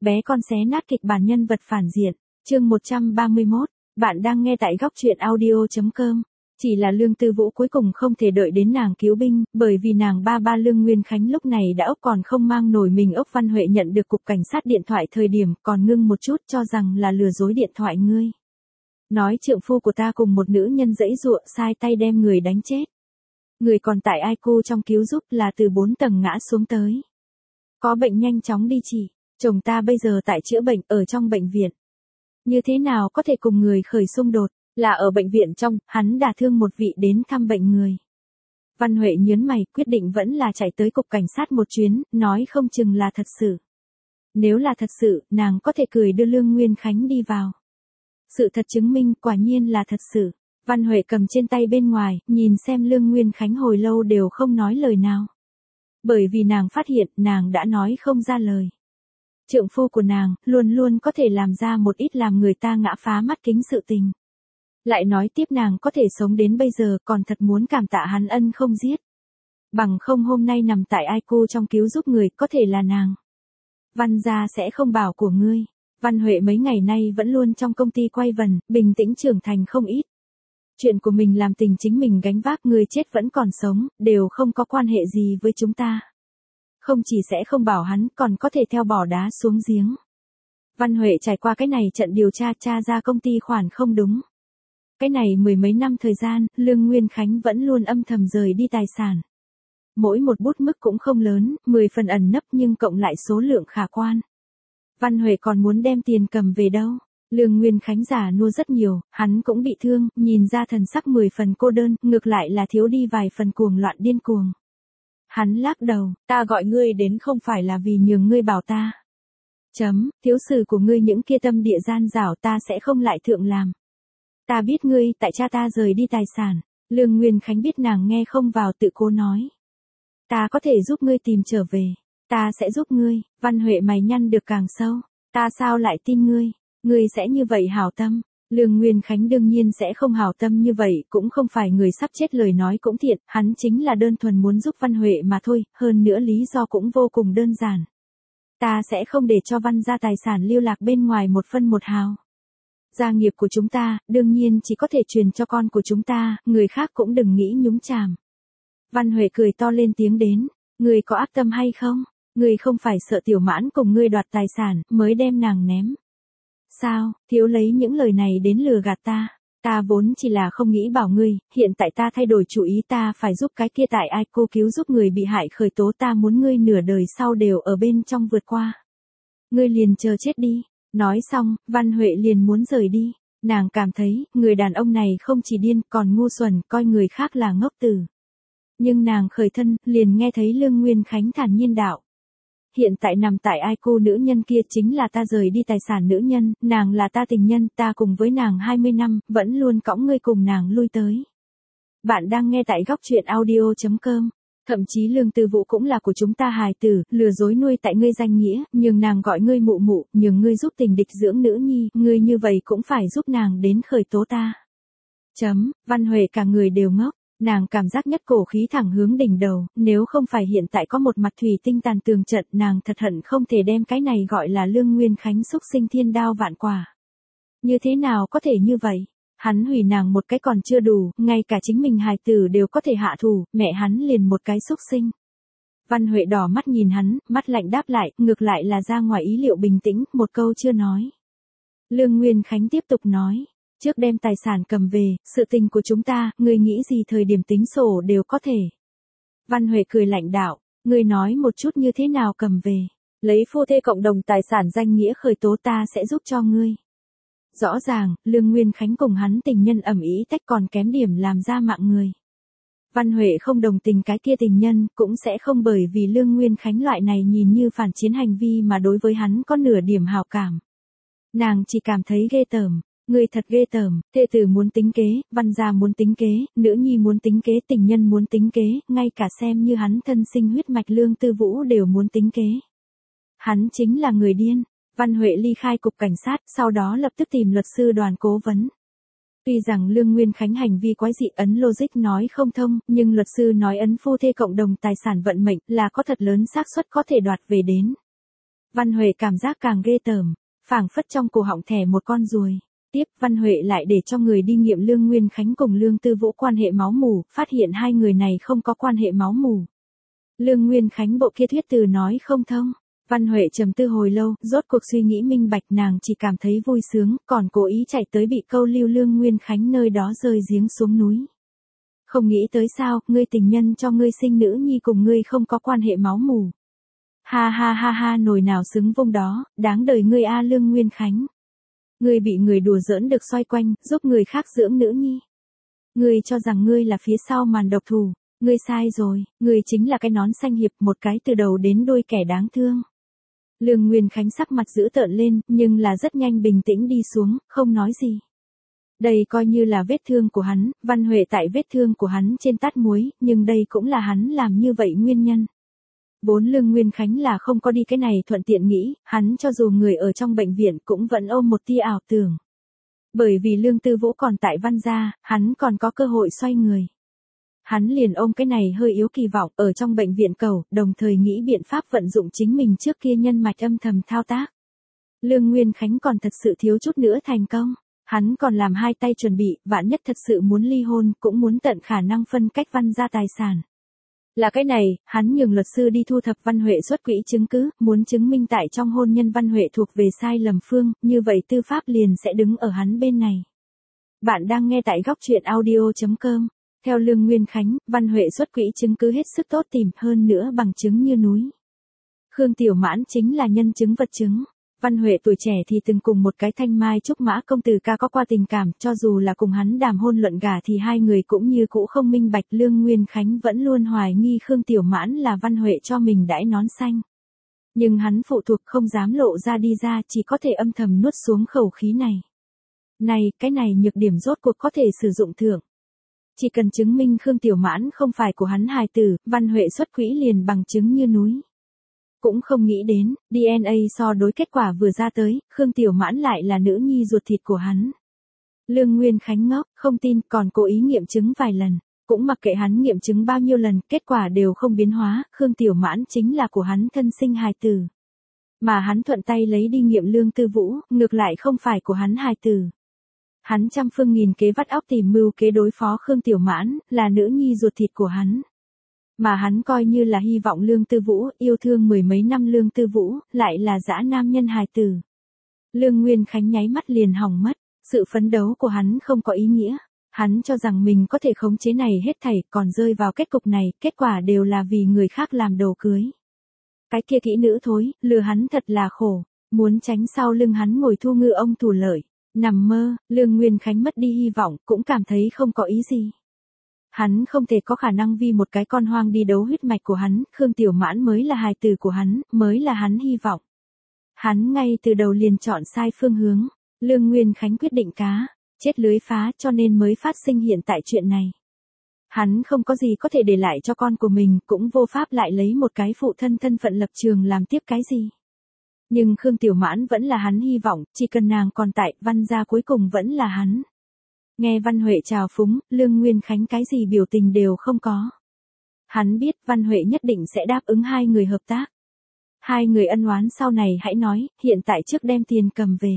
Bé con xé nát kịch bản nhân vật phản diện. Chương 131, bạn đang nghe tại góc truyện audio.com. Chỉ là Lương Tư Vũ cuối cùng không thể đợi đến nàng cứu binh, bởi vì nàng ba Lương Nguyên Khánh lúc này đã ốc còn không mang nổi mình. Ốc Văn Huệ nhận được cục cảnh sát điện thoại thời điểm còn ngưng một chút, cho rằng là lừa dối điện thoại ngươi. Nói trượng phu của ta cùng một nữ nhân giãy giụa sai tay đem người đánh chết. Người còn tại ICU trong cứu giúp là từ 4 tầng ngã xuống tới. Có bệnh nhanh chóng đi chỉ, chồng ta bây giờ tại chữa bệnh ở trong bệnh viện. Như thế nào có thể cùng người khởi xung đột, là ở bệnh viện trong, hắn đả thương một vị đến thăm bệnh người. Văn Huệ nhớn mày, quyết định vẫn là chạy tới cục cảnh sát một chuyến, nói không chừng là thật sự. Nếu là thật sự, nàng có thể cười đưa Lương Nguyên Khánh đi vào. Sự thật chứng minh quả nhiên là thật sự. Văn Huệ cầm trên tay bên ngoài, nhìn xem Lương Nguyên Khánh hồi lâu đều không nói lời nào. Bởi vì nàng phát hiện nàng đã nói không ra lời. Trượng phu của nàng luôn luôn có thể làm ra một ít làm người ta ngã phá mắt kính sự tình. Lại nói tiếp nàng có thể sống đến bây giờ còn thật muốn cảm tạ hắn ân không giết. Bằng không hôm nay nằm tại ICU trong cứu giúp người có thể là nàng. Văn gia sẽ không bảo của ngươi. Văn Huệ mấy ngày nay vẫn luôn trong công ty quay vần, bình tĩnh trưởng thành không ít. Chuyện của mình làm tình chính mình gánh vác, người chết vẫn còn sống, đều không có quan hệ gì với chúng ta. Không chỉ sẽ không bảo hắn, còn có thể theo bỏ đá xuống giếng. Văn Huệ trải qua cái này trận điều tra ra công ty khoản không đúng. Cái này mười mấy năm thời gian, Lương Nguyên Khánh vẫn luôn âm thầm rời đi tài sản. Mỗi một bút mức cũng không lớn, 10 phần ẩn nấp nhưng cộng lại số lượng khả quan. Văn Huệ còn muốn đem tiền cầm về đâu. Lương Nguyên Khánh già nua rất nhiều, hắn cũng bị thương, nhìn ra thần sắc 10 phần cô đơn, ngược lại là thiếu đi vài phần cuồng loạn điên cuồng. Hắn lắc đầu, ta gọi ngươi đến không phải là vì nhường ngươi bảo ta. Thiếu sự của ngươi những kia tâm địa gian dảo ta sẽ không lại thượng làm. Ta biết ngươi, tại cha ta rời đi tài sản. Lương Nguyên Khánh biết nàng nghe không vào tự cố nói. Ta có thể giúp ngươi tìm trở về. Ta sẽ giúp ngươi. Văn Huệ mày nhăn được càng sâu. Ta sao lại tin ngươi? Ngươi sẽ như vậy hảo tâm. Lương Nguyên Khánh đương nhiên sẽ không hảo tâm như vậy, cũng không phải người sắp chết lời nói cũng thiệt, hắn chính là đơn thuần muốn giúp Văn Huệ mà thôi, hơn nữa lý do cũng vô cùng đơn giản. Ta sẽ không để cho Văn gia tài sản lưu lạc bên ngoài một phân một hào. Gia nghiệp của chúng ta, đương nhiên chỉ có thể truyền cho con của chúng ta, người khác cũng đừng nghĩ nhúng chàm. Văn Huệ cười to lên tiếng đến, ngươi có ác tâm hay không? Ngươi không phải sợ Tiểu Mãn cùng ngươi đoạt tài sản, mới đem nàng ném. Sao, thiếu lấy những lời này đến lừa gạt ta? Ta vốn chỉ là không nghĩ bảo ngươi, hiện tại ta thay đổi chủ ý, ta phải giúp cái kia tại ai cô cứu giúp người bị hại khởi tố, ta muốn ngươi nửa đời sau đều ở bên trong vượt qua. Ngươi liền chờ chết đi. Nói xong, Văn Huệ liền muốn rời đi. Nàng cảm thấy, người đàn ông này không chỉ điên, còn ngu xuẩn, coi người khác là ngốc tử. Nhưng nàng khởi thân, liền nghe thấy Lương Nguyên Khánh thản nhiên đạo. Hiện tại nằm tại ICU nữ nhân kia chính là ta rời đi tài sản nữ nhân, nàng là ta tình nhân, ta cùng với nàng 20 năm, vẫn luôn cõng ngươi cùng nàng lui tới. Bạn đang nghe tại góc truyện audio.com. Thậm chí Lương Tư Vũ cũng là của chúng ta hài tử, lừa dối nuôi tại ngươi danh nghĩa, nhường nàng gọi ngươi mụ mụ, nhường ngươi giúp tình địch dưỡng nữ nhi, ngươi như vậy cũng phải giúp nàng đến khởi tố ta. Văn Huệ cả người đều ngốc, nàng cảm giác nhất cổ khí thẳng hướng đỉnh đầu, nếu không phải hiện tại có một mặt thủy tinh tàn tường trận, nàng thật hận không thể đem cái này gọi là Lương Nguyên Khánh xúc sinh thiên đao vạn quả. Như thế nào có thể như vậy? Hắn hủy nàng một cái còn chưa đủ, ngay cả chính mình hài tử đều có thể hạ thủ, mẹ hắn liền một cái xúc sinh. Văn Huệ đỏ mắt nhìn hắn, mắt lạnh đáp lại, ngược lại là ra ngoài ý liệu bình tĩnh, một câu chưa nói. Lương Nguyên Khánh tiếp tục nói, trước đem tài sản cầm về, sự tình của chúng ta, ngươi nghĩ gì thời điểm tính sổ đều có thể. Văn Huệ cười lạnh đạo, ngươi nói một chút như thế nào cầm về, lấy phu thê cộng đồng tài sản danh nghĩa khởi tố ta sẽ giúp cho ngươi. Rõ ràng, Lương Nguyên Khánh cùng hắn tình nhân ầm ĩ tách còn kém điểm làm ra mạng người. Văn Huệ không đồng tình cái kia tình nhân, cũng sẽ không bởi vì Lương Nguyên Khánh loại này nhìn như phản chiến hành vi mà đối với hắn có nửa điểm hảo cảm. Nàng chỉ cảm thấy ghê tởm, người thật ghê tởm, thê tử muốn tính kế, Văn gia muốn tính kế, nữ nhi muốn tính kế, tình nhân muốn tính kế, ngay cả xem như hắn thân sinh huyết mạch Lương Tư Vũ đều muốn tính kế. Hắn chính là người điên. Văn Huệ ly khai cục cảnh sát, sau đó lập tức tìm luật sư Đoàn cố vấn. Tuy rằng Lương Nguyên Khánh hành vi quái dị ấn logic nói không thông, nhưng luật sư nói ấn phu thê cộng đồng tài sản vận mệnh là có thật lớn xác suất có thể đoạt về đến. Văn Huệ cảm giác càng ghê tởm, phảng phất trong cổ họng thẻ một con ruồi. Tiếp, Văn Huệ lại để cho người đi nghiệm Lương Nguyên Khánh cùng Lương Tư Vũ quan hệ máu mủ, phát hiện hai người này không có quan hệ máu mủ. Lương Nguyên Khánh bộ kia thuyết từ nói không thông. Văn Huệ trầm tư hồi lâu, rốt cuộc suy nghĩ minh bạch, nàng chỉ cảm thấy vui sướng, còn cố ý chạy tới bị câu lưu Lương Nguyên Khánh nơi đó rơi giếng xuống núi. Không nghĩ tới sao, ngươi tình nhân cho ngươi sinh nữ nhi cùng ngươi không có quan hệ máu mủ. Ha ha ha ha, nồi nào xứng vung đó, đáng đời ngươi a Lương Nguyên Khánh. Ngươi bị người đùa giỡn được xoay quanh, giúp người khác dưỡng nữ nhi. Ngươi cho rằng ngươi là phía sau màn độc thủ, ngươi sai rồi, ngươi chính là cái nón xanh hiệp, một cái từ đầu đến đuôi kẻ đáng thương. Lương Nguyên Khánh sắc mặt dữ tợn lên, nhưng là rất nhanh bình tĩnh đi xuống, không nói gì. Đây coi như là vết thương của hắn, Văn Huệ tại vết thương của hắn trên tát muối, nhưng đây cũng là hắn làm như vậy nguyên nhân. Vốn Lương Nguyên Khánh là không có đi cái này thuận tiện nghĩ, hắn cho dù người ở trong bệnh viện cũng vẫn ôm một tia ảo tưởng. Bởi vì Lương Tư Vũ còn tại Văn gia, hắn còn có cơ hội xoay người. Hắn liền ôm cái này hơi yếu kỳ vọng ở trong bệnh viện cầu, đồng thời nghĩ biện pháp vận dụng chính mình trước kia nhân mạch âm thầm thao tác. Lương Nguyên Khánh còn thật sự thiếu chút nữa thành công. Hắn còn làm hai tay chuẩn bị, vạn nhất thật sự muốn ly hôn, cũng muốn tận khả năng phân cách Văn gia tài sản. Là cái này, hắn nhường luật sư đi thu thập Văn Huệ xuất quỹ chứng cứ, muốn chứng minh tại trong hôn nhân Văn Huệ thuộc về sai lầm phương, như vậy tư pháp liền sẽ đứng ở hắn bên này. Bạn đang nghe tại góc truyện audio.com. Theo Lương Nguyên Khánh, Văn Huệ xuất quỹ chứng cứ hết sức tốt tìm, hơn nữa bằng chứng như núi. Khương Tiểu Mãn chính là nhân chứng vật chứng. Văn Huệ tuổi trẻ thì từng cùng một cái thanh mai trúc mã công tử ca có qua tình cảm, cho dù là cùng hắn đàm hôn luận gả thì hai người cũng như cũ không minh bạch. Lương Nguyên Khánh vẫn luôn hoài nghi Khương Tiểu Mãn là Văn Huệ cho mình đãi nón xanh. Nhưng hắn phụ thuộc không dám lộ ra đi ra, chỉ có thể âm thầm nuốt xuống khẩu khí này. Cái này nhược điểm rốt cuộc có thể sử dụng thưởng. Chỉ cần chứng minh Khương Tiểu Mãn không phải của hắn hài tử, Văn Huệ xuất quỹ liền bằng chứng như núi. Cũng không nghĩ đến, DNA so đối kết quả vừa ra tới, Khương Tiểu Mãn lại là nữ nhi ruột thịt của hắn. Lương Nguyên Khánh ngốc, không tin, còn cố ý nghiệm chứng vài lần. Cũng mặc kệ hắn nghiệm chứng bao nhiêu lần, kết quả đều không biến hóa, Khương Tiểu Mãn chính là của hắn thân sinh hài tử. Mà hắn thuận tay lấy đi nghiệm Lương Tư Vũ, ngược lại không phải của hắn hài tử. Hắn trăm phương nghìn kế vắt óc tìm mưu kế đối phó Khương Tiểu Mãn, là nữ nhi ruột thịt của hắn. Mà hắn coi như là hy vọng Lương Tư Vũ, yêu thương mười mấy năm Lương Tư Vũ, lại là dã nam nhân hài tử. Lương Nguyên Khánh nháy mắt liền hỏng mất, sự phấn đấu của hắn không có ý nghĩa. Hắn cho rằng mình có thể khống chế này hết thảy, còn rơi vào kết cục này, kết quả đều là vì người khác làm đồ cưới. Cái kia kỹ nữ thối, lừa hắn thật là khổ, muốn tránh sau lưng hắn ngồi thu ngư ông thủ lợi. Nằm mơ, Lương Nguyên Khánh mất đi hy vọng, cũng cảm thấy không có ý gì. Hắn không thể có khả năng vì một cái con hoang đi đấu huyết mạch của hắn, Khương Tiểu Mãn mới là hài tử của hắn, mới là hắn hy vọng. Hắn ngay từ đầu liền chọn sai phương hướng, Lương Nguyên Khánh quyết định cá, chết lưới phá cho nên mới phát sinh hiện tại chuyện này. Hắn không có gì có thể để lại cho con của mình, cũng vô pháp lại lấy một cái phụ thân thân phận lập trường làm tiếp cái gì. Nhưng Khương Tiểu Mãn vẫn là hắn hy vọng, chỉ cần nàng còn tại, Văn gia cuối cùng vẫn là hắn. Nghe Văn Huệ chào phúng, Lương Nguyên Khánh cái gì biểu tình đều không có. Hắn biết Văn Huệ nhất định sẽ đáp ứng hai người hợp tác. Hai người ân oán sau này hãy nói, hiện tại trước đem tiền cầm về.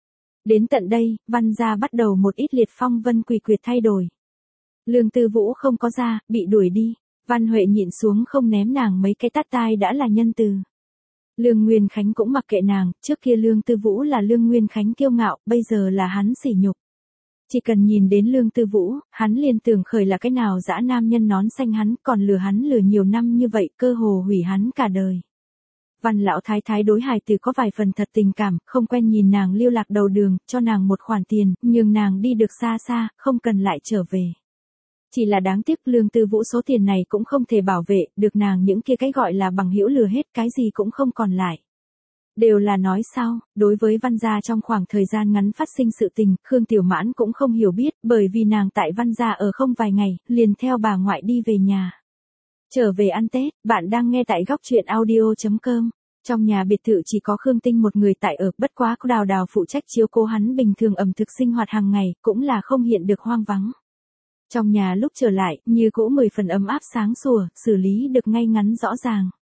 Đến tận đây, Văn gia bắt đầu một ít liệt phong vân quỷ quyệt thay đổi. Lương Tư Vũ không có ra, bị đuổi đi. Văn Huệ nhịn xuống không ném nàng mấy cái tát tai đã là nhân từ. Lương Nguyên Khánh cũng mặc kệ nàng, trước kia Lương Tư Vũ là Lương Nguyên Khánh kiêu ngạo, bây giờ là hắn sỉ nhục. Chỉ cần nhìn đến Lương Tư Vũ, hắn liền tưởng khởi là cái nào dã nam nhân nón xanh hắn, còn lừa hắn lừa nhiều năm như vậy, cơ hồ hủy hắn cả đời. Văn lão thái thái đối hài tử có vài phần thật tình cảm, không quen nhìn nàng lưu lạc đầu đường, cho nàng một khoản tiền, nhường nàng đi được xa xa, không cần lại trở về. Chỉ là đáng tiếc Lương Tư Vũ số tiền này cũng không thể bảo vệ, được nàng những kia cái gọi là bằng hữu lừa hết, cái gì cũng không còn lại. Đều là nói sao, đối với Văn gia trong khoảng thời gian ngắn phát sinh sự tình, Khương Tiểu Mãn cũng không hiểu biết, bởi vì nàng tại Văn gia ở không vài ngày, liền theo bà ngoại đi về nhà. Trở về ăn Tết, bạn đang nghe tại góc truyện audio.com. Trong nhà biệt thự chỉ có Khương Tinh một người tại ở, bất quá có Đào Đào phụ trách chiếu cố hắn bình thường ẩm thực sinh hoạt hàng ngày, cũng là không hiện được hoang vắng. Trong nhà lúc trở lại, như cũ 10 phần ấm áp sáng sủa, xử lý được ngay ngắn rõ ràng.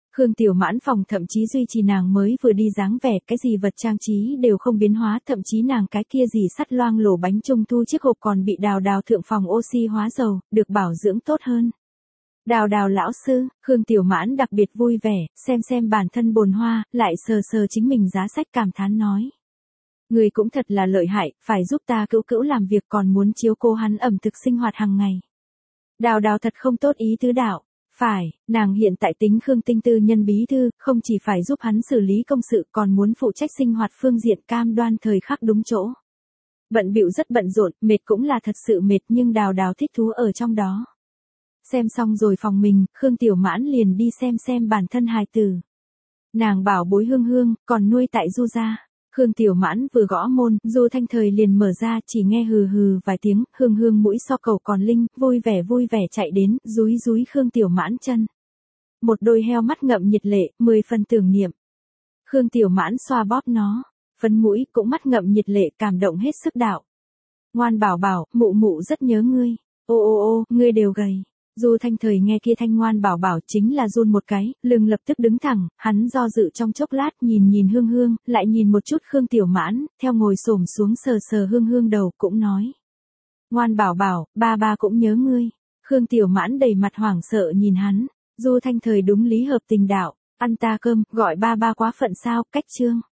Khương Tiểu Mãn phòng thậm chí duy trì nàng mới vừa đi dáng vẻ, cái gì vật trang trí đều không biến hóa, thậm chí nàng cái kia gì sắt loang lổ bánh trung thu chiếc hộp còn bị Đào Đào thượng phòng oxy hóa dầu, được bảo dưỡng tốt hơn. Đào Đào lão sư, Khương Tiểu Mãn đặc biệt vui vẻ, xem bản thân bồn hoa, lại sờ sờ chính mình giá sách cảm thán nói. Người cũng thật là lợi hại, phải giúp ta cữu cữu làm việc còn muốn chiếu cố hắn ẩm thực sinh hoạt hàng ngày. Đào Đào thật không tốt ý tứ đạo. Phải, nàng hiện tại tính Khương Tinh tư nhân bí thư, không chỉ phải giúp hắn xử lý công sự còn muốn phụ trách sinh hoạt phương diện cam đoan thời khắc đúng chỗ. Bận bịu rất bận rộn, mệt cũng là thật sự mệt nhưng Đào Đào thích thú ở trong đó. Xem xong rồi phòng mình, Khương Tiểu Mãn liền đi xem bản thân hài tử. Nàng bảo bối Hương Hương, còn nuôi tại Du gia. Khương Tiểu Mãn vừa gõ môn, Du Thanh Thời liền mở ra, chỉ nghe hừ hừ vài tiếng, Hương Hương mũi so cầu còn linh, vui vẻ chạy đến, dúi Khương Tiểu Mãn chân. Một đôi heo mắt ngậm nhiệt lệ, 10 phần tưởng niệm. Khương Tiểu Mãn xoa bóp nó, phấn mũi cũng mắt ngậm nhiệt lệ, cảm động hết sức đạo. Ngoan bảo bảo, mụ mụ rất nhớ ngươi. Ô, ngươi đều gầy. Du Thanh Thời nghe kia thanh ngoan bảo bảo chính là run một cái, lưng lập tức đứng thẳng, hắn do dự trong chốc lát nhìn Hương Hương, lại nhìn một chút Khương Tiểu Mãn, theo ngồi xổm xuống sờ Hương Hương đầu cũng nói. Ngoan bảo bảo, ba cũng nhớ ngươi. Khương Tiểu Mãn đầy mặt hoảng sợ nhìn hắn, Du Thanh Thời đúng lý hợp tình đạo, ăn ta cơm, gọi ba quá phận sao, cách chương.